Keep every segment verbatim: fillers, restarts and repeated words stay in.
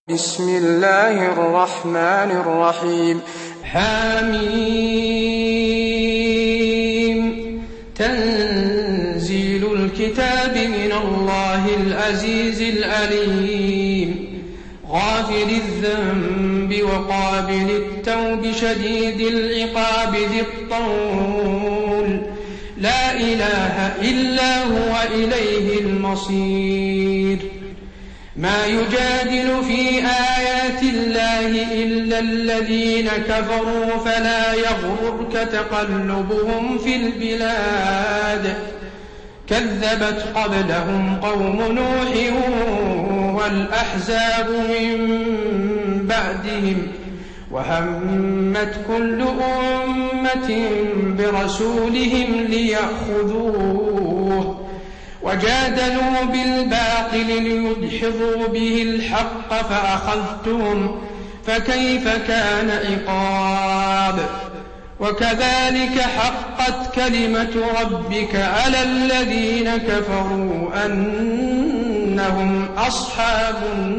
بسم الله الرحمن الرحيم. حميم. تنزيل الكتاب من الله العزيز العليم، غافر الذنب وقابل التوب شديد العقاب ذي الطول، لا إله إلا هو إليه المصير. ما يجادل في آيات الله إلا الذين كفروا فلا يغررك تقلبهم في البلاد. كذبت قبلهم قوم نوح والأحزاب من بعدهم، وهمت كل أمة برسولهم ليأخذوه، وجادلوا بالباطل ليدحضوا به الحق فأخذتهم، فكيف كان عقاب. وكذلك حقت كلمة ربك على الذين كفروا أنهم أصحاب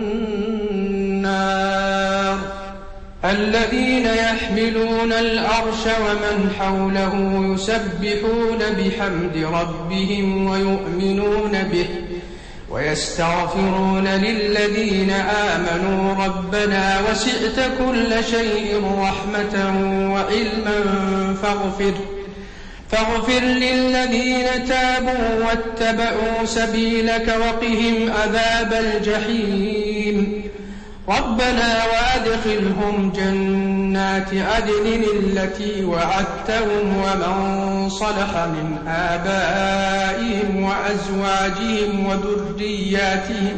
النار. الذين يحملون العرش ومن حوله يسبحون بحمد ربهم ويؤمنون به ويستغفرون للذين آمنوا ربنا وسعت كل شيء رحمة وعلما فاغفر فاغفر للذين تابوا واتبعوا سبيلك وقهم عذاب الجحيم. ربنا وأدخلهم جنات عدن التي وعدتهم ومن صلح من آبائهم وأزواجهم وذرياتهم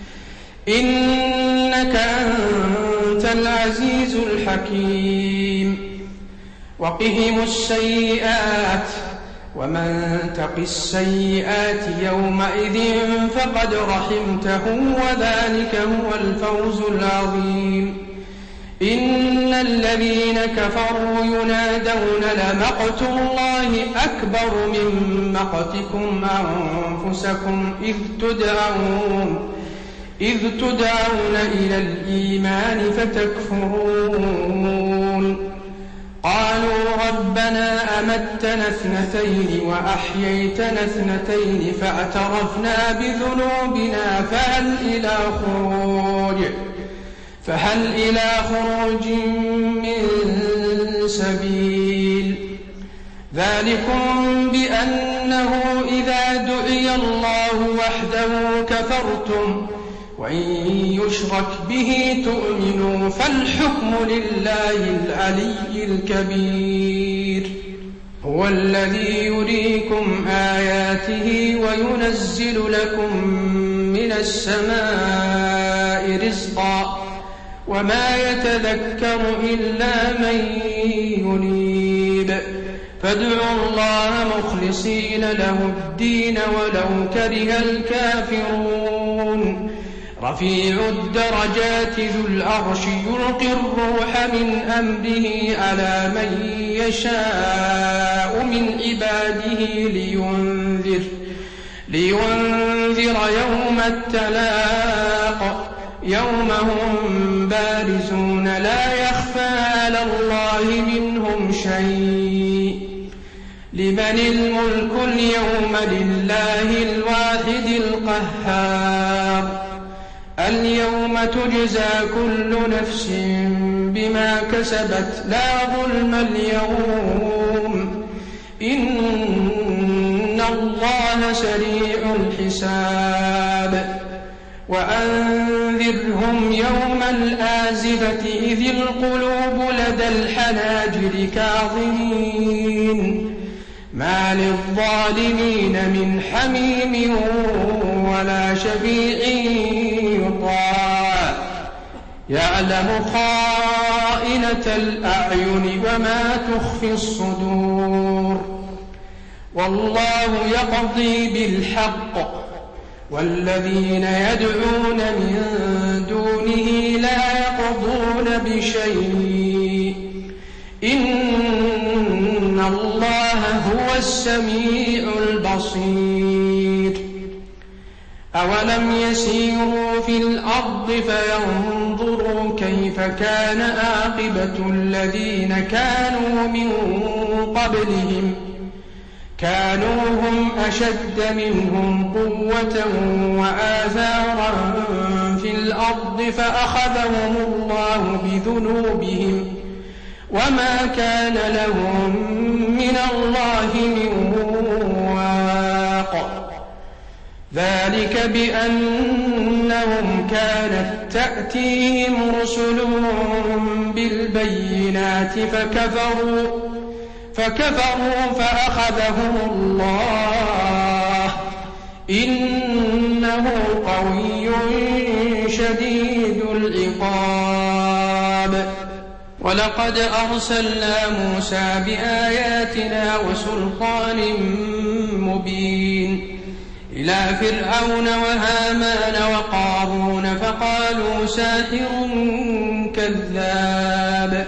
إنك أنت العزيز الحكيم. وقهم السيئات ومن تق السيئات يومئذ فقد رحمته وذلك هو الفوز العظيم. إن الذين كفروا ينادون لمقت الله أكبر من مقتكم أنفسكم إذ تدعون إذ تدعون إلى الإيمان فتكفرون. قالوا ربنا أمتنا اثنتين وأحييتنا اثنتين فاعترفنا بذنوبنا فهل إلى خروج فهل إلى خروج من سبيل. ذلكم بأنه إذا دعي الله وحده كفرتم وإن يشرك به تؤمنوا فالحكم لله العلي الكبير. هو الذي يريكم آياته وينزل لكم من السماء رزقا وما يتذكر إلا من ينيب. فادعوا الله مخلصين له الدين ولو كره الكافرون. رفيع الدرجات ذو العرش يلقي الروح من أمره على من يشاء من عباده لينذر, لينذر يوم التلاق يوم هم بارزون لا يخفى على الله منهم شيء. لمن الملك اليوم لله الواحد القهار. اليوم تجزى كل نفس بما كسبت لا ظلم اليوم إن الله سريع الحساب. وأنذرهم يوم الآزفة إذ القلوب لدى الحناجر كاظمين ما للظالمين من حميم ولا شفيع يطاع. يعلم خائنة الأعين وما تخفي الصدور. والله يقضي بالحق والذين يدعون من دونه لا يقضون بشيء إن الله هو السميع البصير. أولم يسيروا في الأرض فينظروا كيف كان عاقبة الذين كانوا من قبلهم كانوا هم أشد منهم قوة وآثارا في الأرض فأخذهم الله بذنوبهم وما كان لهم من الله من واق ذلك بأنهم كانت تأتيهم رسلهم بالبينات فكفروا فكفروا فأخذهم الله إنه قوي شديد العقاب ولقد أرسلنا موسى بآياتنا وسلطان مبين إلى فرعون وهامان وقارون فقالوا ساحر كذاب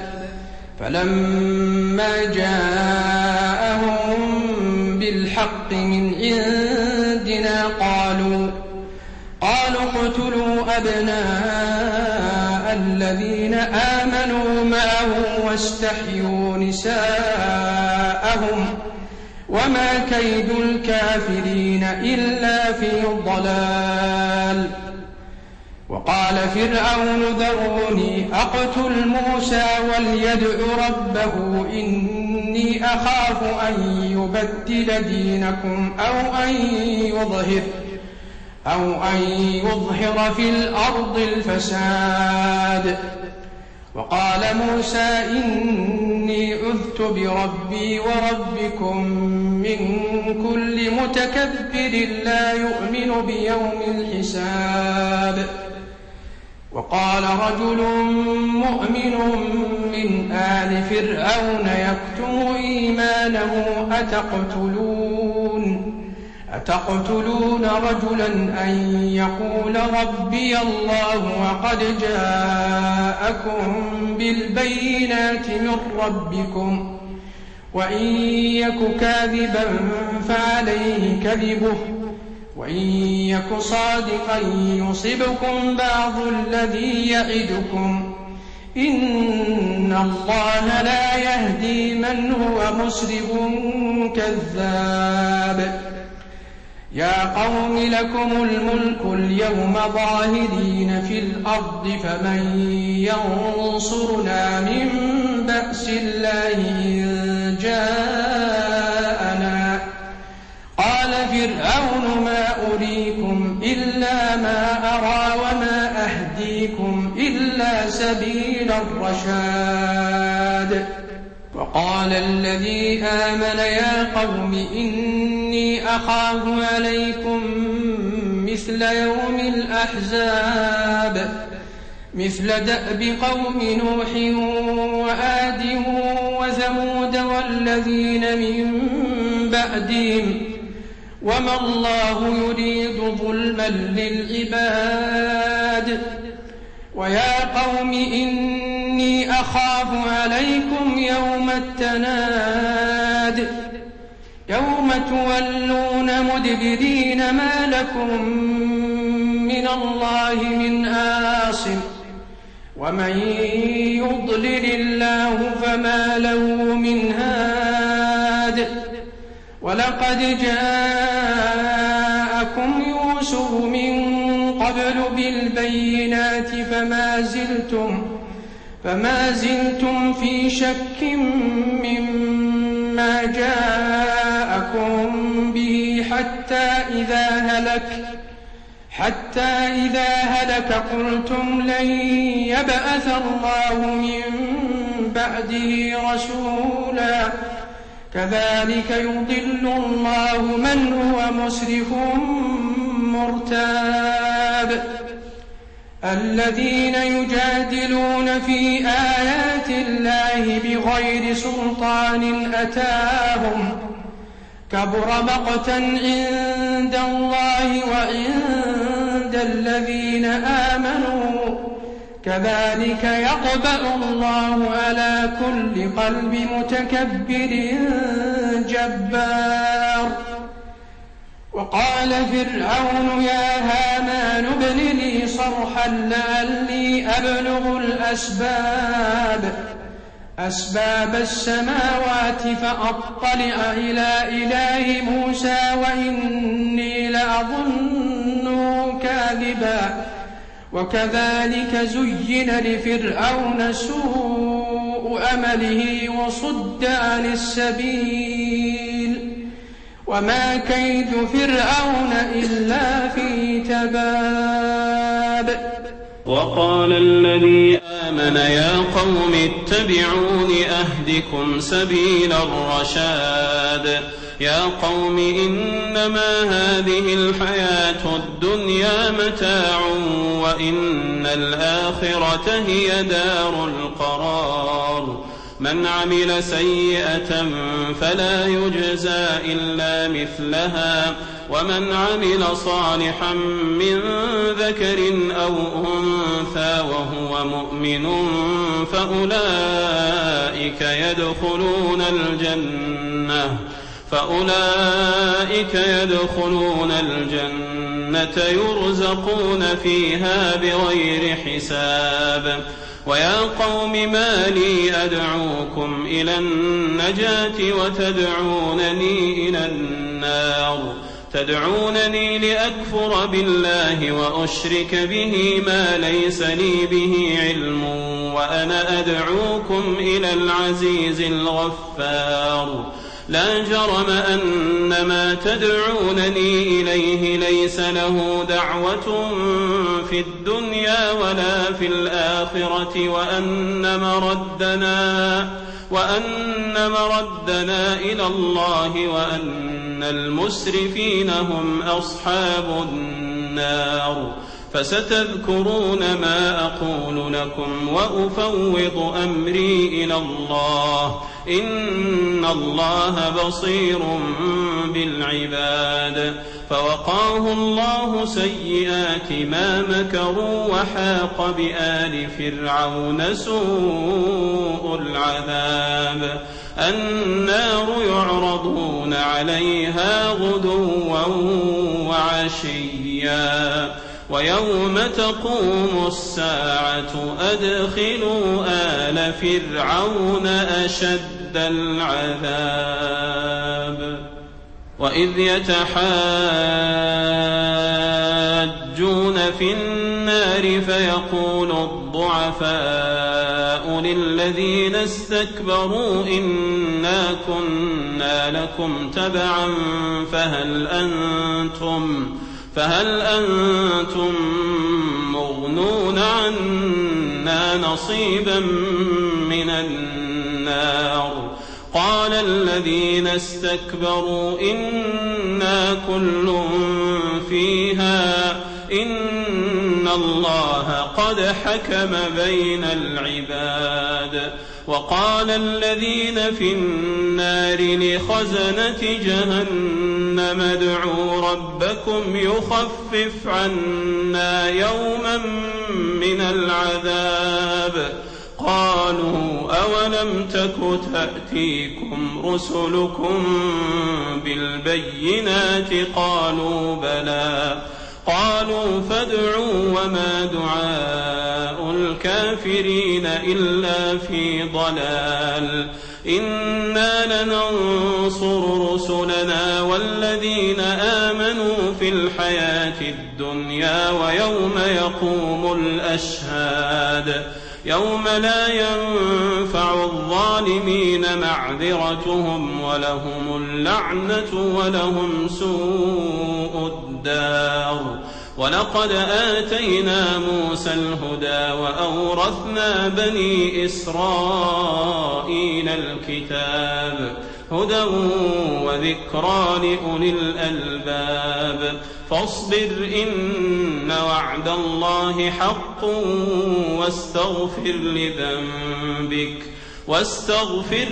فلما جاءهم بالحق من عندنا قالوا قالوا اقتلوا أبناء الذين آمنوا معه واستحيوا نساءهم وما كيد الكافرين إلا في ضلال وقال فرعون ذروني أقتل موسى وليدع ربه إني أخاف أن يبدل دينكم أو أن يظهر أو أن يظهر في الأرض الفساد وقال موسى إني عذت بربي وربكم من كل متكبر لا يؤمن بيوم الحساب وقال رجل مؤمن من آل فرعون يكتم إيمانه أتقتلون أتقتلون رجلا أن يقول ربي الله وقد جاءكم بالبينات من ربكم وإن يك كاذبا فعليه كذبه وإن يك صادقا يصبكم بعض الذي يعدكم إن الله لا يهدي من هو مسرف كذاب يا قوم لكم الملك اليوم ظاهرين في الأرض فمن ينصرنا من بأس الله إن جاءنا قال فرعون ما أريكم إلا ما أرى وما أهديكم إلا سبيل الرشاد وقال الذي آمن يا قوم إني أخاف عليكم مثل يوم الأحزاب مثل دأب قوم نوح وآد وثمود والذين من بعدهم وما الله يريد ظلما للعباد ويا قوم إني أخاف عليكم يوم التناد يوم تولون مدبرين ما لكم من الله من عاصم ومن يضلل الله فما له من هاد ولقد جاءكم يوسف من قبل بالبينات فما زلتم فما زلتم في شك مما جاءكم به حتى إذا هلك حتى إذا هلك قلتم لن يبعث الله من بعده رسولا كذلك يضل الله من هو مسرف مرتاب الذين يجادلون في آيات الله بغير سلطان أتاهم كبر مقتا عند الله وعند الذين آمنوا كذلك يطبع الله على كل قلب متكبر جبار وقال فرعون يا هامان ابن لي صرحا لعلي أبلغ الأسباب أسباب السماوات فأطلع إلى إله موسى وإني لأظنه كاذبا وكذلك زين لفرعون سوء أمله وصد عن السبيل وما كيد فرعون إلا في تباب. وقال الذي آمن يا قوم اتبعون أهدكم سبيل الرشاد يا قوم إنما هذه الحياة الدنيا متاع وإن الآخرة هي دار القرار من عمل سيئة فلا يجزى إلا مثلها ومن عمل صالحا من ذكر أو أنثى وهو مؤمن فأولئك يدخلون الجنة فأولئك يدخلون الجنة يرزقون فيها بغير حساب. ويا قوم ما لي أدعوكم إلى النجاة وتدعونني إلى النار تدعونني لأكفر بالله وأشرك به ما ليس لي به علم وأنا أدعوكم إلى العزيز الغفار لا جرم أن ما تدعونني إليه ليس له دعوة في الدنيا ولا في الآخرة وأن مردنا, وأن مردنا إلى الله وأن المسرفين هم أصحاب النار فستذكرون ما أقول لكم وأفوض أمري إلى الله إن الله بصير بالعباد. فوقاه الله سيئات ما مكروا وحاق بآل فرعون سوء العذاب النار يعرضون عليها غدوا وعشيا ويوم تقوم الساعة أدخلوا آل فرعون أشد العذاب. وإذ يتحاجون في النار فيقول الضعفاء للذين استكبروا إنا كنا لكم تبعا فهل أنتم فهل أنتم مغنون عنا نصيبا من النار قال الذين استكبروا إنا كل فيها إن الله قد حكم بين العباد. وقال الذين في النار لخزنة جهنم ادعوا ربكم يخفف عنا يوما من العذاب قالوا أولم تك تأتيكم رسلكم بالبينات قالوا بلى قالوا فادعوا وما دعاء الكافرين إلا في ضلال إنا لننصر رسلنا والذين آمنوا في الحياة الدنيا ويوم يقوم الأشهاد يوم لا ينفع الظالمين معذرتهم ولهم اللعنة ولهم سوء الدار. ولقد آتينا موسى الهدى وأورثنا بني إسرائيل الكتاب هدى وذكرى لأولي الألباب. فاصبر إن وعد الله حق واستغفر لذنبك واستغفر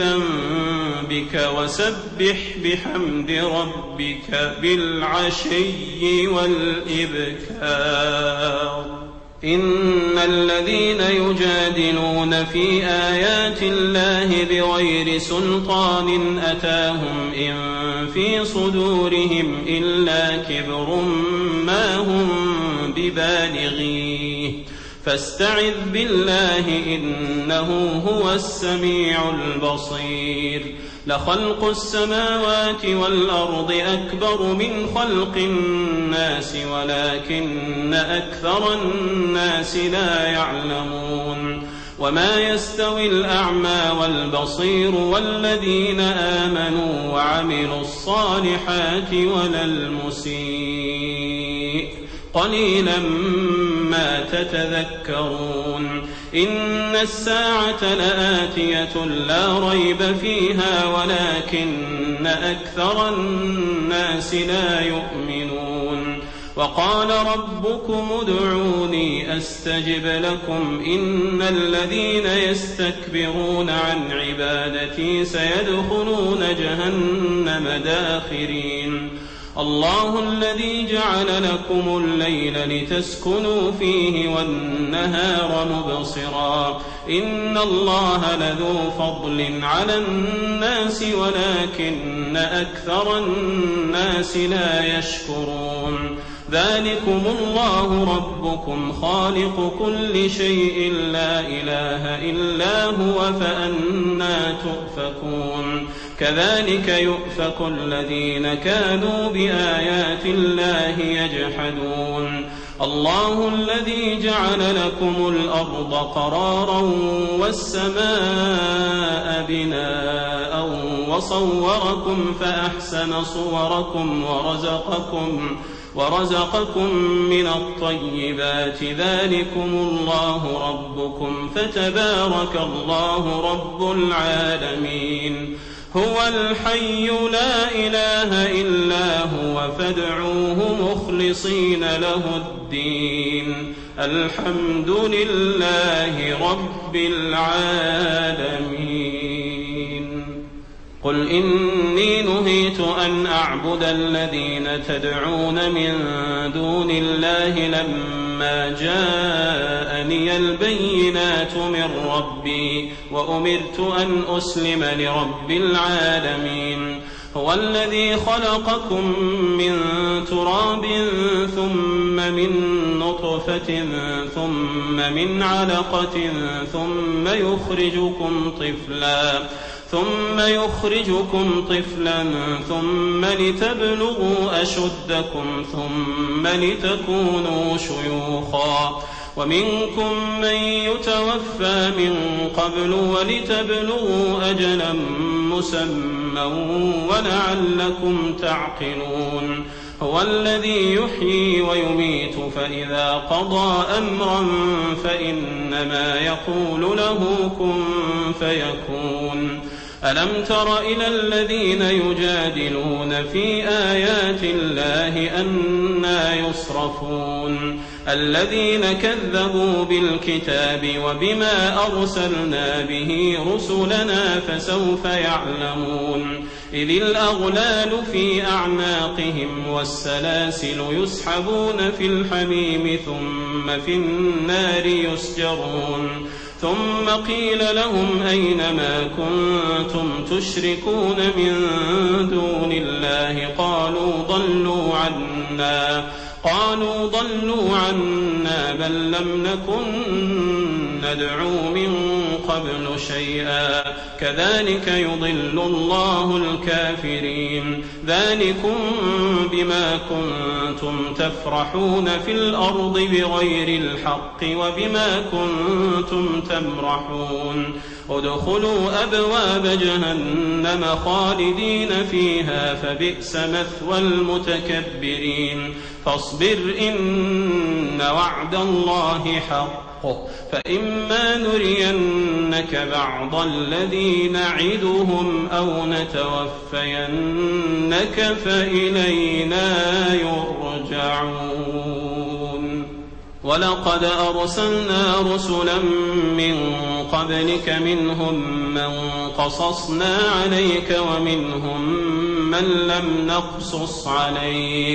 لذنبك وسبح بحمد ربك بالعشي والإبكار. إن الذين يجادلون في آيات الله بغير سلطان أتاهم إن في صدورهم إلا كبر ما هم ببالغيه فاستعذ بالله إنه هو السميع البصير لخلق السماوات والأرض أكبر من خلق الناس ولكن أكثر الناس لا يعلمون وما يستوي الأعمى والبصير والذين آمنوا وعملوا الصالحات ولا المسيء قليلا ما تتذكرون إن الساعة لآتية لا ريب فيها ولكن أكثر الناس لا يؤمنون وقال ربكم ادعوني أستجب لكم إن الذين يستكبرون عن عبادتي سيدخلون جهنم داخرين الله الذي جعل لكم الليل لتسكنوا فيه والنهار مبصرا إن الله لذو فضل على الناس ولكن أكثر الناس لا يشكرون ذلكم الله ربكم خالق كل شيء لا إله إلا هو فأنى تؤفكون كذلك يؤفك الذين كانوا بآيات الله يجحدون الله الذي جعل لكم الأرض قرارا والسماء بناء وصوركم فأحسن صوركم ورزقكم ورزقكم من الطيبات ذلكم الله ربكم فتبارك الله رب العالمين هو الحي لا إله إلا هو فادعوه مخلصين له الدين الحمد لله رب العالمين قل إني نهيت أن أعبد الذين تدعون من دون الله لما جاءني البينات من ربي وأمرت أن أسلم لرب العالمين هو الذي خلقكم من تراب ثم من نطفة ثم من علقة ثم يخرجكم طفلا ثم يخرجكم طفلا ثم لتبلغوا أشدكم ثم لتكونوا شيوخا ومنكم من يتوفى من قبل ولتبلغوا أجلا مسمى ولعلكم تعقلون هو الذي يحيي ويميت فإذا قضى أمرا فإنما يقول له كن فيكون ألم تر إلى الذين يجادلون في آيات الله أنى يصرفون الذين كذبوا بالكتاب وبما أرسلنا به رسلنا فسوف يعلمون إذ الأغلال في أعناقهم والسلاسل يسحبون في الحميم ثم في النار يسجرون ثم قيل لهم أين ما كنتم تشركون من دون الله قالوا ضلوا عنا قالوا ضلوا عنا بل لم نكن ندعو من قبل شيئا كذلك يضل الله الكافرين ذلكم بما كنتم تفرحون في الأرض بغير الحق وبما كنتم تمرحون ادخلوا أبواب جهنم خالدين فيها فبئس مثوى المتكبرين فاصبر إن وعد الله حق فإما نرينك بعض الذي نعدهم أو نتوفينك فإلينا يرجعون ولقد أرسلنا رسلا من قبلك منهم من قصصنا عليك ومنهم من لم نقصص عليك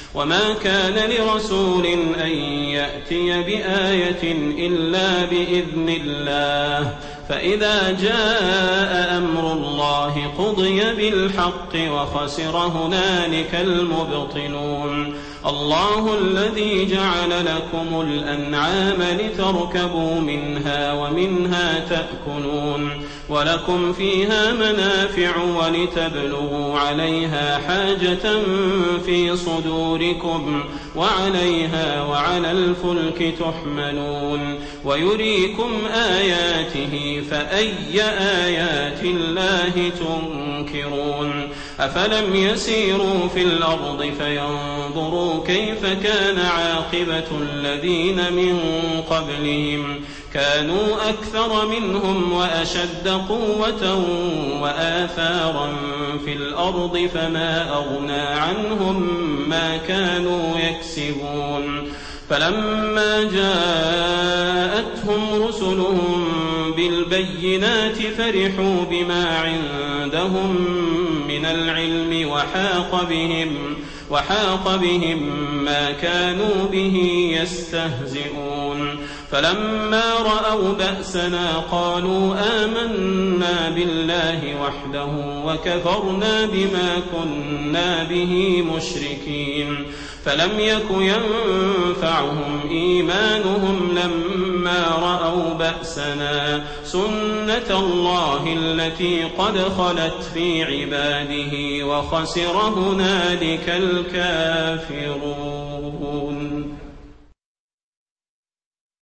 وما كان لرسول أن يأتي بآية إلا بإذن الله فإذا جاء أمر الله قضي بالحق وخسر هنالك المبطلون الله الذي جعل لكم الأنعام لتركبوا منها ومنها تأكلون ولكم فيها منافع ولتبلغوا عليها حاجة في صدوركم وعليها وعلى الفلك تحملون ويريكم آياته فأي آيات الله تنكرون أفلم يسيروا في الأرض فينظروا كيف كان عاقبة الذين من قبلهم كانوا أكثر منهم وأشد قوة وآثارا في الأرض فما أغنى عنهم ما كانوا يكسبون فلما جاءتهم رسلهم بالبينات فرحوا بما عندهم من العلم وحاق بهم وحاق بهم ما كانوا به يستهزئون فلما رأوا بأسنا قالوا آمنا بالله وحده وكفرنا بما كنا به مشركين فلم يك ينفعهم إيمانهم لما رأوا بأسنا سنة الله التي قد خلت في عباده وخسر هنالك الكافرون.